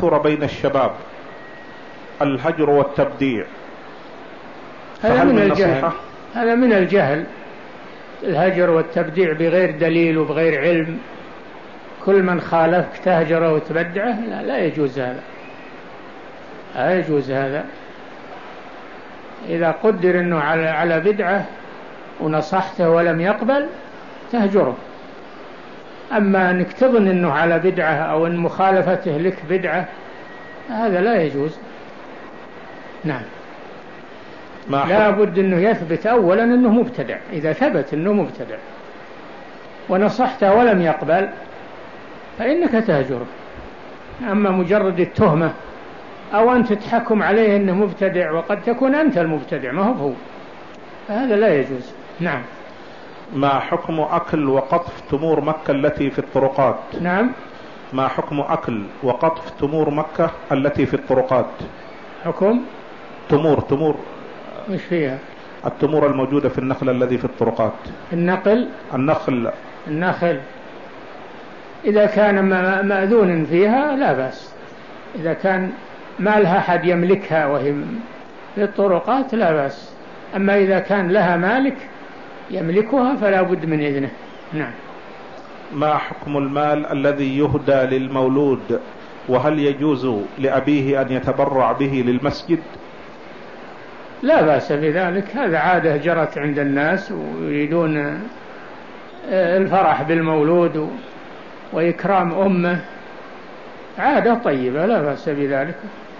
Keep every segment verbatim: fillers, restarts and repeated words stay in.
كثر بين الشباب الهجر والتبديع، هذا من الجهل، هذا من الجهل. الهجر والتبديع بغير دليل وبغير علم، كل من خالفك تهجره وتبدعه، لا, لا يجوز هذا، لا يجوز هذا. إذا قدر أنه على على بدعة ونصحته ولم يقبل تهجره. أما أنك تظن أنه على بدعة أو أن مخالفته لك بدعة، هذا لا يجوز. نعم. لا بد أنه يثبت أولا أنه مبتدع. إذا ثبت أنه مبتدع ونصحته ولم يقبل فإنك تهجره. أما مجرد التهمة أو أن تتحكم عليه أنه مبتدع وقد تكون أنت المبتدع ما هو هو، هذا لا يجوز. نعم. ما حكم أكل وقطف تمور مكة التي في الطرقات؟ نعم. ما حكم أكل وقطف تمور مكة التي في الطرقات؟ حكم تمور تمور مش فيها التمور الموجودة في النخل الذي في الطرقات. النقل النخل النخل إذا كان مأذون فيها لا بأس. إذا كان ما لها أحد يملكها وهي في الطرقات لا بأس. أما إذا كان لها مالك يملكها فلا بد من إذنه. نعم. ما حكم المال الذي يهدى للمولود، وهل يجوز لأبيه أن يتبرع به للمسجد؟ لا بأس بذلك، هذا عادة جرت عند الناس ويريدون الفرح بالمولود وإكرام أمه، عادة طيبة لا بأس بذلك،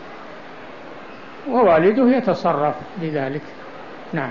ووالده يتصرف بذلك. نعم.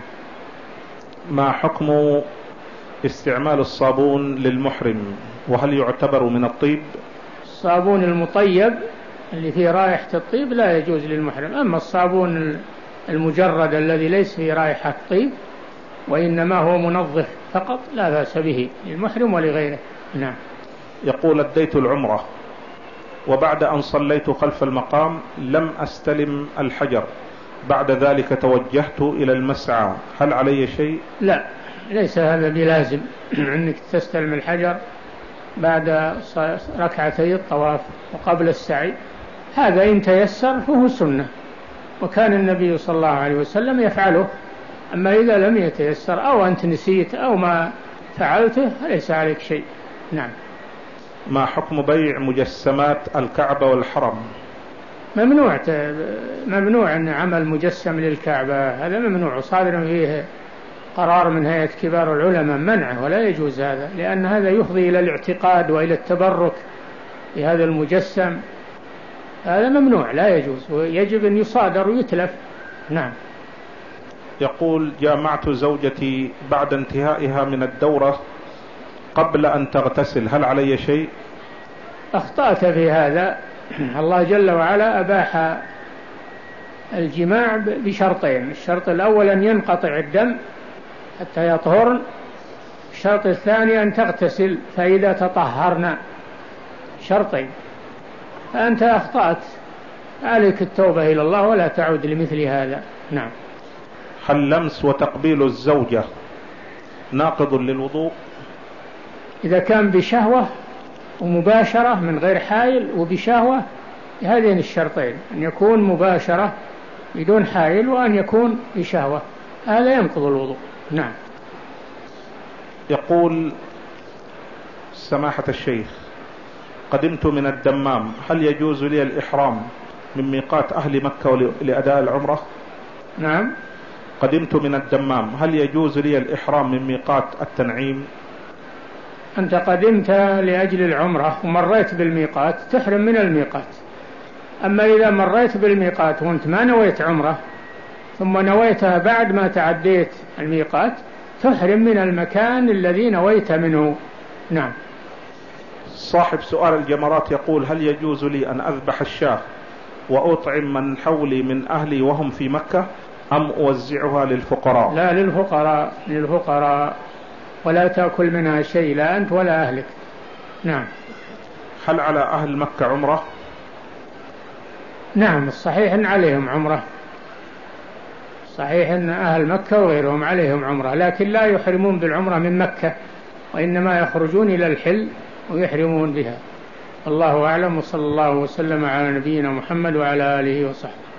ما حكم استعمال الصابون للمحرم، وهل يعتبر من الطيب؟ الصابون المطيب اللي فيه رائحة الطيب لا يجوز للمحرم. أما الصابون المجرد الذي ليس فيه رائحة طيب وإنما هو منظف فقط لا بأس به للمحرم ولغيره. نعم. يقول أديت العمرة وبعد أن صليت خلف المقام لم أستلم الحجر، بعد ذلك توجهت إلى المسعى، هل علي شيء؟ لا، ليس هذا بلازم أنك تستلم الحجر بعد ركعتي الطواف وقبل السعي، هذا إن تيسر فهو سنة، وكان النبي صلى الله عليه وسلم يفعله. أما إذا لم يتيسر أو أنت نسيت أو ما فعلته ليس عليك شيء. نعم. ما حكم بيع مجسمات الكعبة والحرم؟ ممنوع ممنوع أن عمل مجسم للكعبة، هذا ممنوع، صادر فيه قرار من هيئة كبار العلماء منعه، ولا يجوز هذا، لأن هذا يفضي إلى الاعتقاد وإلى التبرك بهذا المجسم، هذا ممنوع لا يجوز، ويجب أن يصادر ويتلف. نعم. يقول جامعت زوجتي بعد انتهائها من الدورة قبل أن تغتسل، هل علي شيء؟ أخطأت في هذا. الله جل وعلا أباح الجماع بشرطين، الشرط الأول أن ينقطع الدم حتى يطهرن، الشرط الثاني أن تغتسل فإذا تطهرن، شرطين. فأنت أخطأت، عليك التوبة إلى الله ولا تعود لمثل هذا. نعم. هل لمس وتقبيل الزوجة ناقض للوضوء؟ إذا كان بشهوة ومباشرة من غير حائل وبشهوة، هذين الشرطين، أن يكون مباشرة بدون حائل وأن يكون بشهوة، هذا ينقض الوضوء. نعم. يقول سماحة الشيخ قدمت من الدمام، هل يجوز لي الإحرام من ميقات أهل مكة لأداء العمرة؟ نعم. قدمت من الدمام، هل يجوز لي الإحرام من ميقات التنعيم؟ أنت قدمت لأجل العمرة ومريت بالميقات تحرم من الميقات. أما إذا مريت بالميقات وأنت ما نويت عمرة ثم نويتها بعد ما تعديت الميقات تحرم من المكان الذي نويت منه. نعم. صاحب سؤال الجمرات يقول هل يجوز لي أن أذبح الشاة وأطعم من حولي من أهلي وهم في مكة أم أوزعها للفقراء؟ لا، للفقراء، للفقراء، ولا تأكل منها شيء لا أنت ولا أهلك. نعم. هل على أهل مكة عمرة؟ نعم، الصحيح أن عليهم عمرة، صحيح أن أهل مكة وغيرهم عليهم عمرة، لكن لا يحرمون بالعمرة من مكة، وإنما يخرجون إلى الحل ويحرمون بها. الله أعلم، وصلى الله وسلم على نبينا محمد وعلى آله وصحبه.